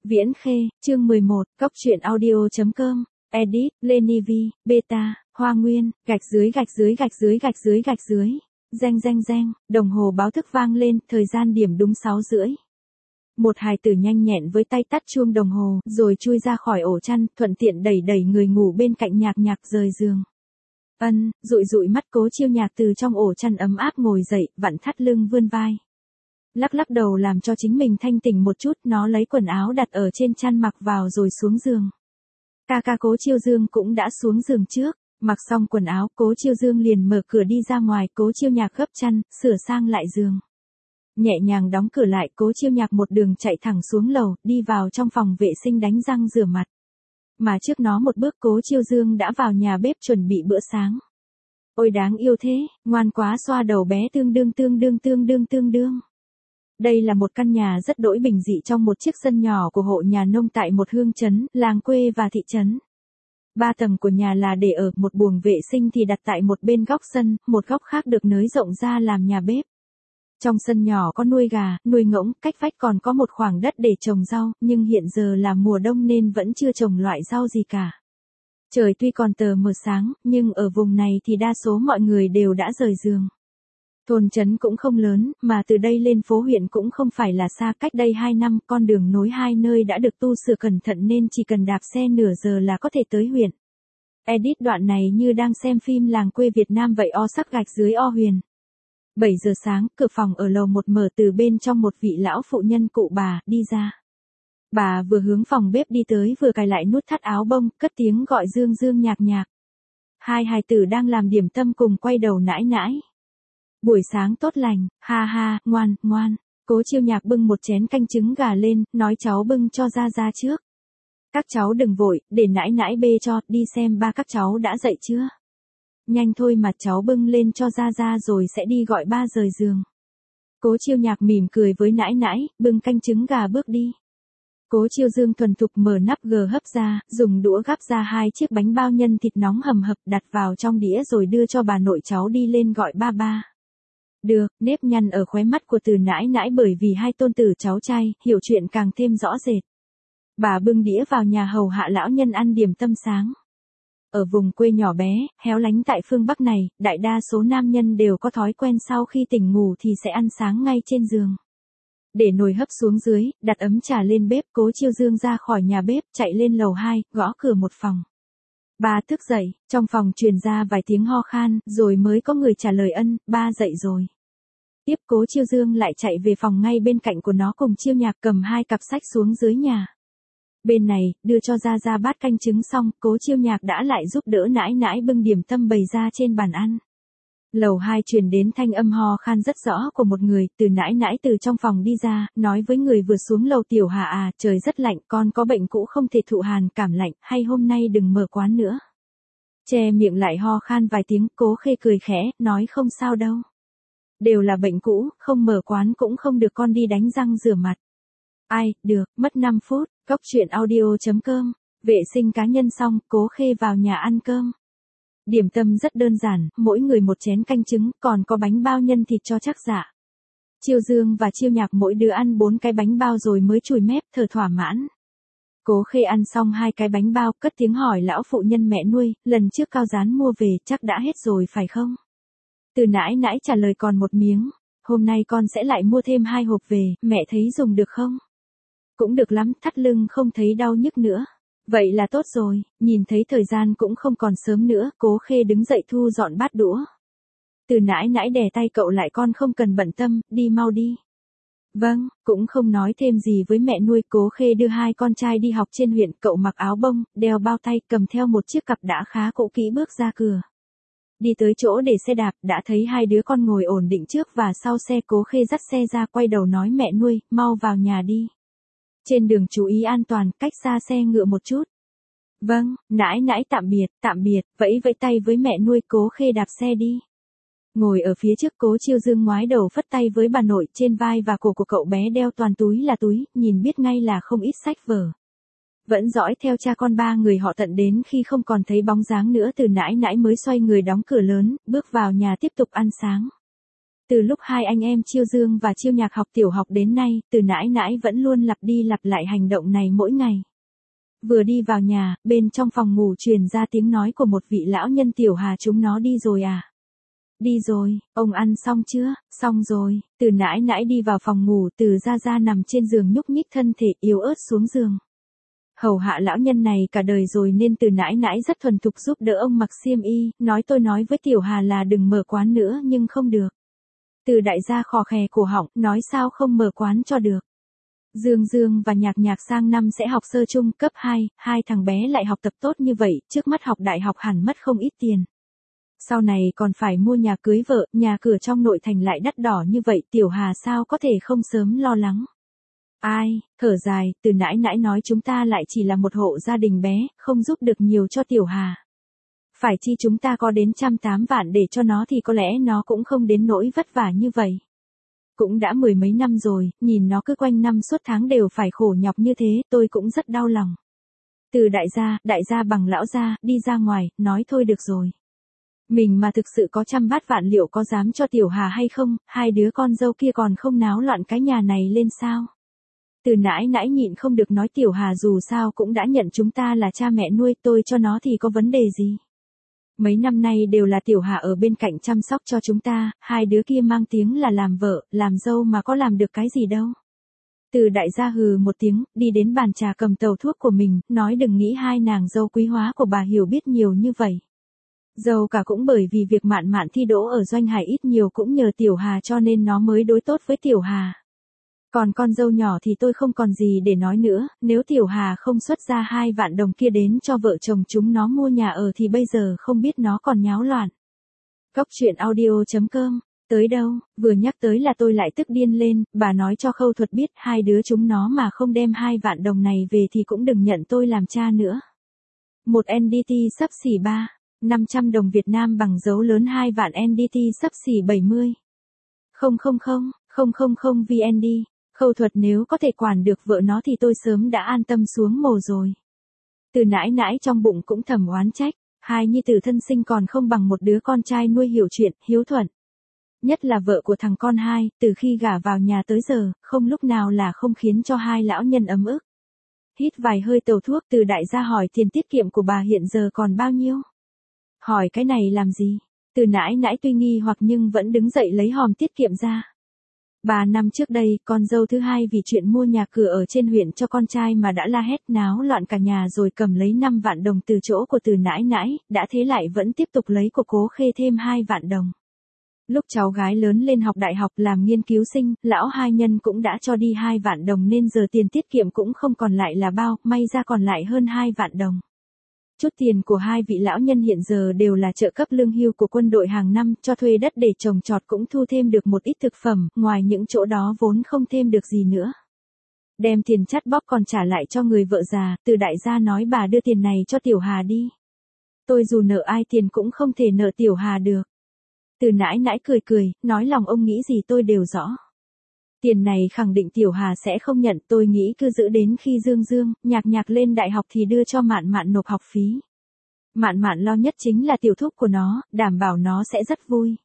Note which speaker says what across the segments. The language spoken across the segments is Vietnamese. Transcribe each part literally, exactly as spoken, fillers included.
Speaker 1: Viễn Khê, chương mười một, Cóc truyện audio.com, edit, Lenivi, beta, Hoa Nguyên, gạch dưới gạch dưới gạch dưới gạch dưới gạch dưới, reng reng reng, đồng hồ báo thức vang lên, thời gian điểm đúng sáu rưỡi. Một hài tử nhanh nhẹn với tay tắt chuông đồng hồ, rồi chui ra khỏi ổ chăn, thuận tiện đẩy đẩy người ngủ bên cạnh nhạc nhạc rời giường. Ân, dụi dụi mắt Cố Chiêu Nhạc từ trong ổ chăn ấm áp ngồi dậy, vặn thắt lưng vươn vai. Lắc lắc đầu làm cho chính mình thanh tỉnh một chút, nó lấy quần áo đặt ở trên chăn mặc vào rồi xuống giường. Ca ca Cố Chiêu Dương cũng đã xuống giường trước, mặc xong quần áo, Cố Chiêu Dương liền mở cửa đi ra ngoài, Cố Chiêu Nhạc gấp chăn, sửa sang lại giường. Nhẹ nhàng đóng cửa lại, Cố Chiêu Nhạc một đường chạy thẳng xuống lầu, đi vào trong phòng vệ sinh đánh răng rửa mặt. Mà trước nó một bước Cố Chiêu Dương đã vào nhà bếp chuẩn bị bữa sáng. Ôi đáng yêu thế, ngoan quá, xoa đầu bé tương đương tương đương tương đương tương đương. Đây là một căn nhà rất đỗi bình dị trong một chiếc sân nhỏ của hộ nhà nông tại một hương trấn, làng quê và thị trấn. Ba tầng của nhà là để ở, một buồng vệ sinh thì đặt tại một bên góc sân, một góc khác được nới rộng ra làm nhà bếp. Trong sân nhỏ có nuôi gà, nuôi ngỗng, cách vách còn có một khoảng đất để trồng rau, nhưng hiện giờ là mùa đông nên vẫn chưa trồng loại rau gì cả. Trời tuy còn tờ mờ sáng, nhưng ở vùng này thì đa số mọi người đều đã rời giường. Thôn trấn cũng không lớn, mà từ đây lên phố huyện cũng không phải là xa, cách đây hai năm, con đường nối hai nơi đã được tu sửa cẩn thận nên chỉ cần đạp xe nửa giờ là có thể tới huyện. Edit đoạn này như đang xem phim làng quê Việt Nam vậy, o sắc gạch dưới o huyền. bảy giờ sáng, cửa phòng ở lầu một mở, từ bên trong một vị lão phụ nhân cụ bà đi ra. Bà vừa hướng phòng bếp đi tới vừa cài lại nút thắt áo bông, cất tiếng gọi Dương Dương Nhạc Nhạc. Hai hài tử đang làm điểm tâm cùng quay đầu nãi nãi. Buổi sáng tốt lành, ha ha, ngoan, ngoan. Cố Chiêu Nhạc bưng một chén canh trứng gà lên, nói cháu bưng cho ra ra trước. Các cháu đừng vội, để nãi nãi bê cho, đi xem ba các cháu đã dậy chưa. Nhanh thôi mà, cháu bưng lên cho ra ra rồi sẽ đi gọi ba rời giường. Cố Chiêu Nhạc mỉm cười với nãi nãi, bưng canh trứng gà bước đi. Cố Chiêu Dương thuần thục mở nắp gờ hấp ra, dùng đũa gắp ra hai chiếc bánh bao nhân thịt nóng hầm hập, đặt vào trong đĩa rồi đưa cho bà nội cháu đi lên gọi ba ba. Được, nếp nhăn ở khóe mắt của Từ nãi nãi bởi vì hai tôn tử cháu trai, hiểu chuyện càng thêm rõ rệt. Bà bưng đĩa vào nhà hầu hạ lão nhân ăn điểm tâm sáng. Ở vùng quê nhỏ bé, héo lánh tại phương Bắc này, đại đa số nam nhân đều có thói quen sau khi tỉnh ngủ thì sẽ ăn sáng ngay trên giường. Để nồi hấp xuống dưới, đặt ấm trà lên bếp, Cố Chiêu Dương ra khỏi nhà bếp, chạy lên lầu hai, gõ cửa một phòng. Ba thức dậy, trong phòng truyền ra vài tiếng ho khan, rồi mới có người trả lời: Ân, ba dậy rồi. Tiếp Cố Chiêu Dương lại chạy về phòng ngay bên cạnh của nó cùng Chiêu Nhạc, cầm hai cặp sách xuống dưới nhà. Bên này, đưa cho ra ra bát canh trứng xong, Cố Chiêu Nhạc đã lại giúp đỡ nãi nãi bưng điểm tâm bày ra trên bàn ăn. Lầu hai truyền đến thanh âm ho khan rất rõ của một người, Từ nãi nãi từ trong phòng đi ra, nói với người vừa xuống lầu: Tiểu Hà à, trời rất lạnh, con có bệnh cũ không thể thụ hàn cảm lạnh, hay hôm nay đừng mở quán nữa. Che miệng lại ho khan vài tiếng, Cố Khê cười khẽ, nói không sao đâu. Đều là bệnh cũ, không mở quán cũng không được, con đi đánh răng rửa mặt. Ai, được, mất năm phút, Cóc truyện audio.com, vệ sinh cá nhân xong, Cố Khê vào nhà ăn cơm. Điểm tâm rất đơn giản, mỗi người một chén canh trứng, còn có bánh bao nhân thịt cho chắc dạ. Chiêu Dương và Chiêu Nhạc mỗi đứa ăn bốn cái bánh bao rồi mới chùi mép, thở thỏa mãn. Cố Khê ăn xong hai cái bánh bao, cất tiếng hỏi lão phụ nhân mẹ nuôi: Lần trước Cao Gián mua về, chắc đã hết rồi phải không? Từ nãi nãi trả lời: Còn một miếng. Hôm nay con sẽ lại mua thêm hai hộp về, mẹ thấy dùng được không? Cũng được lắm, thắt lưng không thấy đau nhức nữa. Vậy là tốt rồi. Nhìn thấy thời gian cũng không còn sớm nữa, Cố Khê đứng dậy thu dọn bát đũa. Từ nãi nãi đè tay cậu lại: Con không cần bận tâm, đi mau đi. Vâng, cũng không nói thêm gì với mẹ nuôi, Cố Khê đưa hai con trai đi học trên huyện, cậu mặc áo bông, đeo bao tay, cầm theo một chiếc cặp đã khá cũ kỹ bước ra cửa. Đi tới chỗ để xe đạp, đã thấy hai đứa con ngồi ổn định trước và sau xe. Cố Khê dắt xe ra, quay đầu nói: Mẹ nuôi, mau vào nhà đi. Trên đường chú ý an toàn, cách xa xe ngựa một chút. Vâng, nãi nãi tạm biệt, tạm biệt, vẫy vẫy tay với mẹ nuôi, Cố Khê đạp xe đi. Ngồi ở phía trước, Cố Chiêu Dương ngoái đầu phất tay với bà nội, trên vai và cổ của cậu bé đeo toàn túi là túi, nhìn biết ngay là không ít sách vở. Vẫn dõi theo cha con ba người họ tận đến khi không còn thấy bóng dáng nữa, Từ nãi nãi mới xoay người đóng cửa lớn, bước vào nhà tiếp tục ăn sáng. Từ lúc hai anh em Chiêu Dương và Chiêu Nhạc học tiểu học đến nay, Từ nãi nãi vẫn luôn lặp đi lặp lại hành động này mỗi ngày. Vừa đi vào nhà, bên trong phòng ngủ truyền ra tiếng nói của một vị lão nhân. Tiểu Hà chúng nó đi rồi à? Đi rồi, ông ăn xong chưa? Xong rồi. Từ nãi nãi đi vào phòng ngủ, Từ Gia Gia nằm trên giường nhúc nhích thân thể yếu ớt xuống giường. Hầu hạ lão nhân này cả đời rồi nên Từ nãi nãi rất thuần thục giúp đỡ ông mặc xiêm y, nói tôi nói với Tiểu Hà là đừng mở quán nữa nhưng không được. Từ đại gia khò khè cổ họng, nói sao không mở quán cho được. Dương Dương và Nhạc Nhạc sang năm sẽ học sơ trung cấp hai, hai thằng bé lại học tập tốt như vậy, trước mắt học đại học hẳn mất không ít tiền. Sau này còn phải mua nhà cưới vợ, nhà cửa trong nội thành lại đắt đỏ như vậy, Tiểu Hà sao có thể không sớm lo lắng. Ai, thở dài, Từ nãi nãi nói chúng ta lại chỉ là một hộ gia đình bé, không giúp được nhiều cho Tiểu Hà. Phải chi chúng ta có đến trăm tám vạn để cho nó thì có lẽ nó cũng không đến nỗi vất vả như vậy. Cũng đã mười mấy năm rồi, nhìn nó cứ quanh năm suốt tháng đều phải khổ nhọc như thế, tôi cũng rất đau lòng. Từ đại gia, đại gia bằng lão gia, đi ra ngoài, nói thôi được rồi. Mình mà thực sự có trăm bát vạn liệu có dám cho Tiểu Hà hay không, hai đứa con dâu kia còn không náo loạn cái nhà này lên sao? Từ nãi nãi nhịn không được nói Tiểu Hà dù sao cũng đã nhận chúng ta là cha mẹ nuôi, tôi cho nó thì có vấn đề gì? Mấy năm nay đều là Tiểu Hà ở bên cạnh chăm sóc cho chúng ta, hai đứa kia mang tiếng là làm vợ, làm dâu mà có làm được cái gì đâu. Từ đại gia hừ một tiếng, đi đến bàn trà cầm tàu thuốc của mình, nói đừng nghĩ hai nàng dâu quý hóa của bà hiểu biết nhiều như vậy. Dâu cả cũng bởi vì việc Mạn Mạn thi đỗ ở Doanh Hải ít nhiều cũng nhờ Tiểu Hà cho nên nó mới đối tốt với Tiểu Hà. Còn con dâu nhỏ thì tôi không còn gì để nói nữa, nếu Tiểu Hà không xuất ra hai vạn đồng kia đến cho vợ chồng chúng nó mua nhà ở thì bây giờ không biết nó còn nháo loạn. Góc truyện audio chấm com, tới đâu, vừa nhắc tới là tôi lại tức điên lên, bà nói cho Khâu Thuật biết hai đứa chúng nó mà không đem hai vạn đồng này về thì cũng đừng nhận tôi làm cha nữa. Một en đê tê xấp xỉ ba, năm trăm đồng Việt Nam bằng dấu lớn hai vạn en đê tê xấp xỉ bảy mươi. Không không không, không không không vê en đê. Khâu Thuật nếu có thể quản được vợ nó thì tôi sớm đã an tâm xuống mồ rồi. Từ nãi nãi trong bụng cũng thầm oán trách, hai nhi tử thân sinh còn không bằng một đứa con trai nuôi hiểu chuyện, hiếu thuận. Nhất là vợ của thằng con hai, từ khi gả vào nhà tới giờ, không lúc nào là không khiến cho hai lão nhân ấm ức. Hít vài hơi tàu thuốc, Từ đại gia hỏi tiền tiết kiệm của bà hiện giờ còn bao nhiêu? Hỏi cái này làm gì? Từ nãi nãi tuy nghi hoặc nhưng vẫn đứng dậy lấy hòm tiết kiệm ra. Ba năm trước đây, con dâu thứ hai vì chuyện mua nhà cửa ở trên huyện cho con trai mà đã la hét náo loạn cả nhà rồi cầm lấy năm vạn đồng từ chỗ của Từ nãi nãi, đã thế lại vẫn tiếp tục lấy của Cố Khê thêm hai vạn đồng. Lúc cháu gái lớn lên học đại học làm nghiên cứu sinh, lão hai nhân cũng đã cho đi hai vạn đồng nên giờ tiền tiết kiệm cũng không còn lại là bao, may ra còn lại hơn hai vạn đồng. Chút tiền của hai vị lão nhân hiện giờ đều là trợ cấp lương hưu của quân đội hàng năm, cho thuê đất để trồng trọt cũng thu thêm được một ít thực phẩm, ngoài những chỗ đó vốn không thêm được gì nữa. Đem tiền chắt bóp còn trả lại cho người vợ già, Từ đại gia nói bà đưa tiền này cho Tiểu Hà đi. Tôi dù nợ ai tiền cũng không thể nợ Tiểu Hà được. Từ nãi nãi cười cười, nói lòng ông nghĩ gì tôi đều rõ. Tiền này khẳng định Tiểu Hà sẽ không nhận, tôi nghĩ cứ giữ đến khi Dương Dương, Nhạc Nhạc lên đại học thì đưa cho Mạn Mạn nộp học phí. Mạn Mạn lo nhất chính là tiểu thúc của nó, đảm bảo nó sẽ rất vui.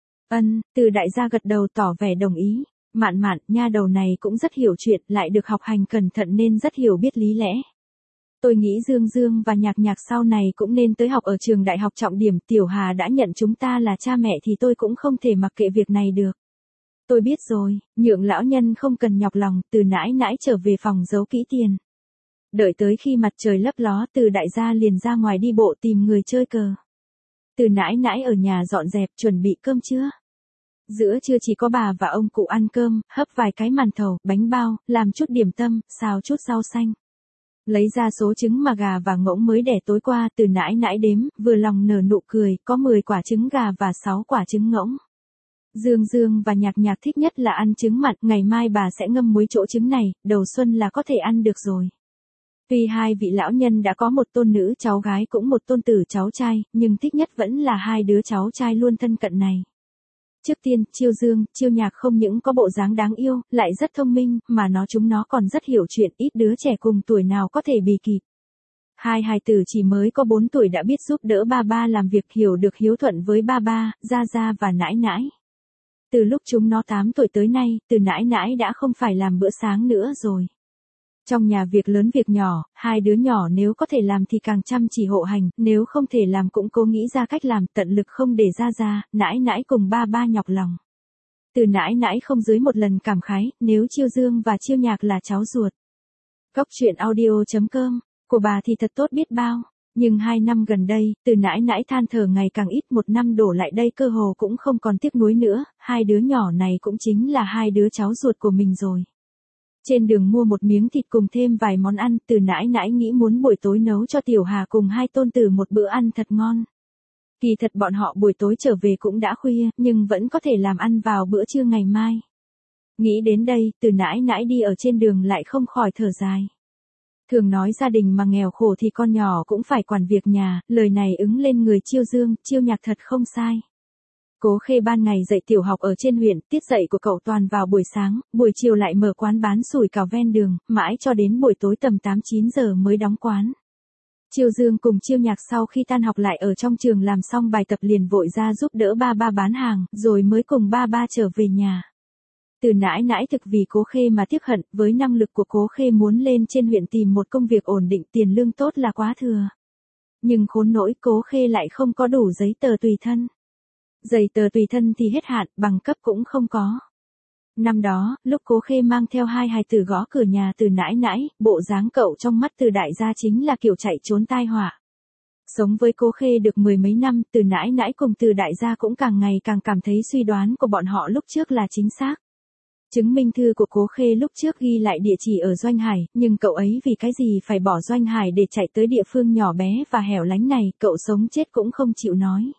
Speaker 1: Ân, Từ đại gia gật đầu tỏ vẻ đồng ý. Mạn Mạn, nha đầu này cũng rất hiểu chuyện, lại được học hành cẩn thận nên rất hiểu biết lý lẽ. Tôi nghĩ Dương Dương và Nhạc Nhạc sau này cũng nên tới học ở trường đại học trọng điểm. Tiểu Hà đã nhận chúng ta là cha mẹ thì tôi cũng không thể mặc kệ việc này được. Tôi biết rồi, nhượng lão nhân không cần nhọc lòng. Từ nãi nãi trở về phòng giấu kỹ tiền. Đợi tới khi mặt trời lấp ló, Từ đại gia liền ra ngoài đi bộ tìm người chơi cờ. Từ nãi nãi ở nhà dọn dẹp chuẩn bị cơm trưa. Giữa trưa chỉ có bà và ông cụ ăn cơm, hấp vài cái màn thầu, bánh bao, làm chút điểm tâm, xào chút rau xanh. Lấy ra số trứng mà gà và ngỗng mới đẻ tối qua, Từ nãi nãi đếm, vừa lòng nở nụ cười, có mười quả trứng gà và sáu quả trứng ngỗng. Dương Dương và Nhạc Nhạc thích nhất là ăn trứng mặn, ngày mai bà sẽ ngâm muối chỗ trứng này, đầu xuân là có thể ăn được rồi. Tuy hai vị lão nhân đã có một tôn nữ cháu gái cũng một tôn tử cháu trai, nhưng thích nhất vẫn là hai đứa cháu trai luôn thân cận này. Trước tiên, Chiêu Dương, Chiêu Nhạc không những có bộ dáng đáng yêu, lại rất thông minh, mà nó chúng nó còn rất hiểu chuyện, ít đứa trẻ cùng tuổi nào có thể bì kịp. Hai hài tử chỉ mới có bốn tuổi đã biết giúp đỡ ba ba làm việc, hiểu được hiếu thuận với ba ba, gia gia và nãi nãi. Từ lúc chúng nó tám tuổi tới nay, Từ nãi nãi đã không phải làm bữa sáng nữa rồi. Trong nhà việc lớn việc nhỏ, hai đứa nhỏ nếu có thể làm thì càng chăm chỉ hộ hành, nếu không thể làm cũng cố nghĩ ra cách làm, tận lực không để ra ra, nãi nãi cùng ba ba nhọc lòng. Từ nãi nãi không dưới một lần cảm khái, nếu Chiêu Dương và Chiêu Nhạc là cháu ruột. Cóc truyện audio chấm com, của bà thì thật tốt biết bao. Nhưng hai năm gần đây, Từ nãi nãi than thở ngày càng ít, một năm đổ lại đây cơ hồ cũng không còn tiếc nuối nữa, hai đứa nhỏ này cũng chính là hai đứa cháu ruột của mình rồi. Trên đường mua một miếng thịt cùng thêm vài món ăn, Từ nãi nãi nghĩ muốn buổi tối nấu cho Tiểu Hà cùng hai tôn tử một bữa ăn thật ngon. Kỳ thật bọn họ buổi tối trở về cũng đã khuya, nhưng vẫn có thể làm ăn vào bữa trưa ngày mai. Nghĩ đến đây, Từ nãi nãi đi ở trên đường lại không khỏi thở dài. Thường nói gia đình mà nghèo khổ thì con nhỏ cũng phải quản việc nhà, lời này ứng lên người Chiêu Dương, Chiêu Nhạc thật không sai. Cố Khê ban ngày dạy tiểu học ở trên huyện, tiết dạy của cậu toàn vào buổi sáng, buổi chiều lại mở quán bán sủi cảo ven đường, mãi cho đến buổi tối tầm tám chín giờ mới đóng quán. Chiêu Dương cùng Chiêu Nhạc sau khi tan học lại ở trong trường làm xong bài tập liền vội ra giúp đỡ ba ba bán hàng, rồi mới cùng ba ba trở về nhà. Từ nãi nãi thực vì Cố Khê mà tiếc hận, với năng lực của Cố Khê muốn lên trên huyện tìm một công việc ổn định tiền lương tốt là quá thừa. Nhưng khốn nỗi Cố Khê lại không có đủ giấy tờ tùy thân. Giấy tờ tùy thân thì hết hạn, bằng cấp cũng không có. Năm đó, lúc Cố Khê mang theo hai hài tử gõ cửa nhà Từ nãi nãi, bộ dáng cậu trong mắt Từ đại gia chính là kiểu chạy trốn tai họa. Sống với Cố Khê được mười mấy năm, Từ nãi nãi cùng Từ đại gia cũng càng ngày càng cảm thấy suy đoán của bọn họ lúc trước là chính xác. Chứng minh thư của Cố Khê lúc trước ghi lại địa chỉ ở Doanh Hải, nhưng cậu ấy vì cái gì phải bỏ Doanh Hải để chạy tới địa phương nhỏ bé và hẻo lánh này, cậu sống chết cũng không chịu nói.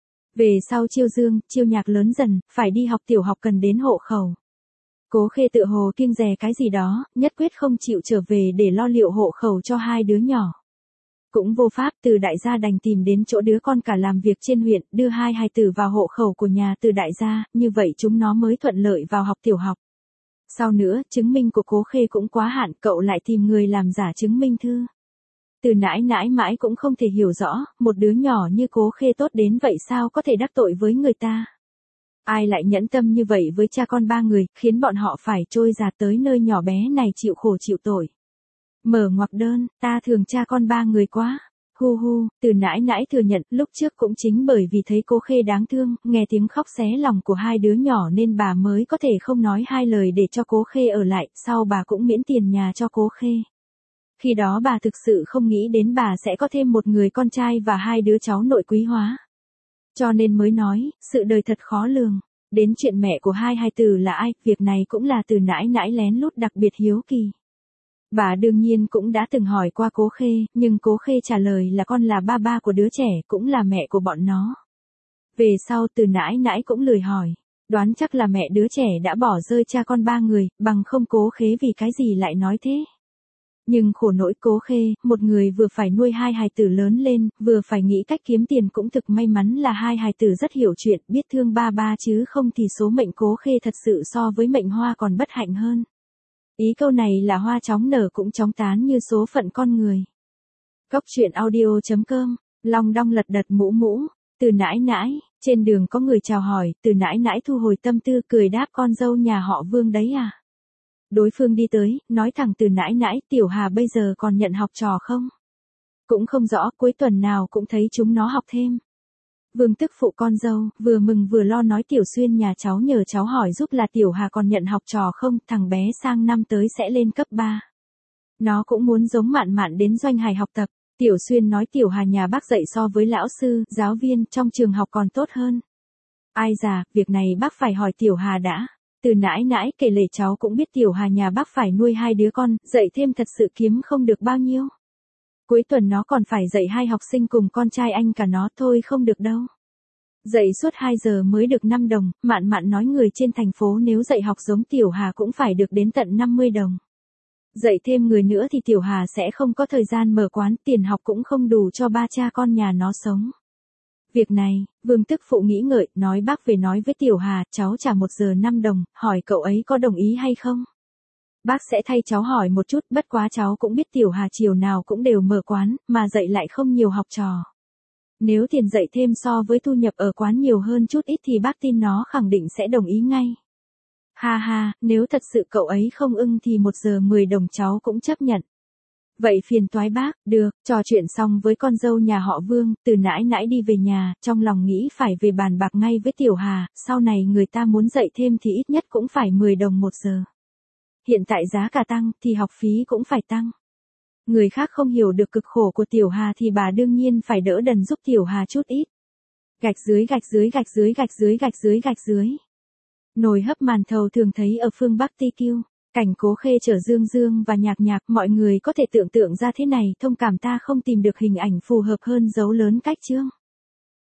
Speaker 1: Về sau Chiêu Dương, Chiêu Nhạc lớn dần, phải đi học tiểu học cần đến hộ khẩu. Cố Khê tự hồ kiêng dè cái gì đó, nhất quyết không chịu trở về để lo liệu hộ khẩu cho hai đứa nhỏ. Cũng vô pháp, Từ đại gia đành tìm đến chỗ đứa con cả làm việc trên huyện, đưa hai hài tử vào hộ khẩu của nhà Từ đại gia, như vậy chúng nó mới thuận lợi vào học tiểu học. Sau nữa, chứng minh của Cố Khê cũng quá hạn, cậu lại tìm người làm giả chứng minh thư. Từ nãi nãi mãi cũng không thể hiểu rõ, một đứa nhỏ như Cố Khê tốt đến vậy sao có thể đắc tội với người ta. Ai lại nhẫn tâm như vậy với cha con ba người, khiến bọn họ phải trôi dạt tới nơi nhỏ bé này chịu khổ chịu tội. Mở ngoặc đơn, ta thường cha con ba người quá. Hu hu, Từ nãi nãi thừa nhận, lúc trước cũng chính bởi vì thấy Cố Khê đáng thương, nghe tiếng khóc xé lòng của hai đứa nhỏ nên bà mới có thể không nói hai lời để cho Cố Khê ở lại, sau bà cũng miễn tiền nhà cho Cố Khê. Khi đó bà thực sự không nghĩ đến bà sẽ có thêm một người con trai và hai đứa cháu nội quý hóa. Cho nên mới nói, sự đời thật khó lường. Đến chuyện mẹ của hai hài tử là ai, việc này cũng là Từ nãi nãi lén lút đặc biệt hiếu kỳ. Bà đương nhiên cũng đã từng hỏi qua Cố Khê, nhưng Cố Khê trả lời là con là ba ba của đứa trẻ, cũng là mẹ của bọn nó. Về sau Từ nãi nãi cũng lười hỏi, đoán chắc là mẹ đứa trẻ đã bỏ rơi cha con ba người, bằng không Cố Khê vì cái gì lại nói thế. Nhưng khổ nỗi Cố Khê, một người vừa phải nuôi hai hài tử lớn lên, vừa phải nghĩ cách kiếm tiền cũng thực may mắn là hai hài tử rất hiểu chuyện, biết thương ba ba chứ không thì số mệnh Cố Khê thật sự so với mệnh hoa còn bất hạnh hơn. Ý câu này là hoa chóng nở cũng chóng tán như số phận con người. Cóc truyện audio chấm com, long đong lật đật mũ mũ, Từ nãi nãi, trên đường có người chào hỏi, Từ nãi nãi thu hồi tâm tư cười đáp con dâu nhà họ Vương đấy à. Đối phương đi tới, nói thẳng Từ nãi nãi, Tiểu Hà bây giờ còn nhận học trò không? Cũng không rõ, cuối tuần nào cũng thấy chúng nó học thêm. Vương tức phụ con dâu, vừa mừng vừa lo nói Tiểu Xuyên nhà cháu nhờ cháu hỏi giúp là Tiểu Hà còn nhận học trò không, thằng bé sang năm tới sẽ lên cấp ba. Nó cũng muốn giống Mạn Mạn đến Doanh Hải học tập. Tiểu Xuyên nói Tiểu Hà nhà bác dạy so với lão sư, giáo viên trong trường học còn tốt hơn. Ai già, việc này bác phải hỏi Tiểu Hà đã. Từ nãi nãi kể lể cháu cũng biết Tiểu Hà nhà bác phải nuôi hai đứa con, dạy thêm thật sự kiếm không được bao nhiêu. Cuối tuần nó còn phải dạy hai học sinh cùng con trai anh cả nó thôi không được đâu. Dạy suốt hai giờ mới được năm đồng, Mạn Mạn nói người trên thành phố nếu dạy học giống Tiểu Hà cũng phải được đến tận năm mươi đồng. Dạy thêm người nữa thì Tiểu Hà sẽ không có thời gian mở quán, tiền học cũng không đủ cho ba cha con nhà nó sống. Việc này, Vương tức phụ nghĩ ngợi, nói bác về nói với Tiểu Hà, cháu trả một giờ năm đồng, hỏi cậu ấy có đồng ý hay không? Bác sẽ thay cháu hỏi một chút, bất quá cháu cũng biết Tiểu Hà chiều nào cũng đều mở quán, mà dạy lại không nhiều học trò. Nếu tiền dạy thêm so với thu nhập ở quán nhiều hơn chút ít thì bác tin nó khẳng định sẽ đồng ý ngay. Ha ha, nếu thật sự cậu ấy không ưng thì một giờ mười đồng cháu cũng chấp nhận. Vậy phiền toái bác, được, trò chuyện xong với con dâu nhà họ Vương, từ nãi nãi đi về nhà, trong lòng nghĩ phải về bàn bạc ngay với Tiểu Hà, sau này người ta muốn dạy thêm thì ít nhất cũng phải mười đồng một giờ. Hiện tại giá cả tăng thì học phí cũng phải tăng. Người khác không hiểu được cực khổ của Tiểu Hà thì bà đương nhiên phải đỡ đần giúp Tiểu Hà chút ít. Gạch dưới gạch dưới gạch dưới gạch dưới gạch dưới gạch dưới. Nồi hấp màn thầu thường thấy ở phương Bắc Ti Kiêu. Cảnh Cố Khê chở Dương Dương và Nhạc Nhạc, mọi người có thể tưởng tượng ra thế này, thông cảm ta không tìm được hình ảnh phù hợp hơn dấu lớn cách chương.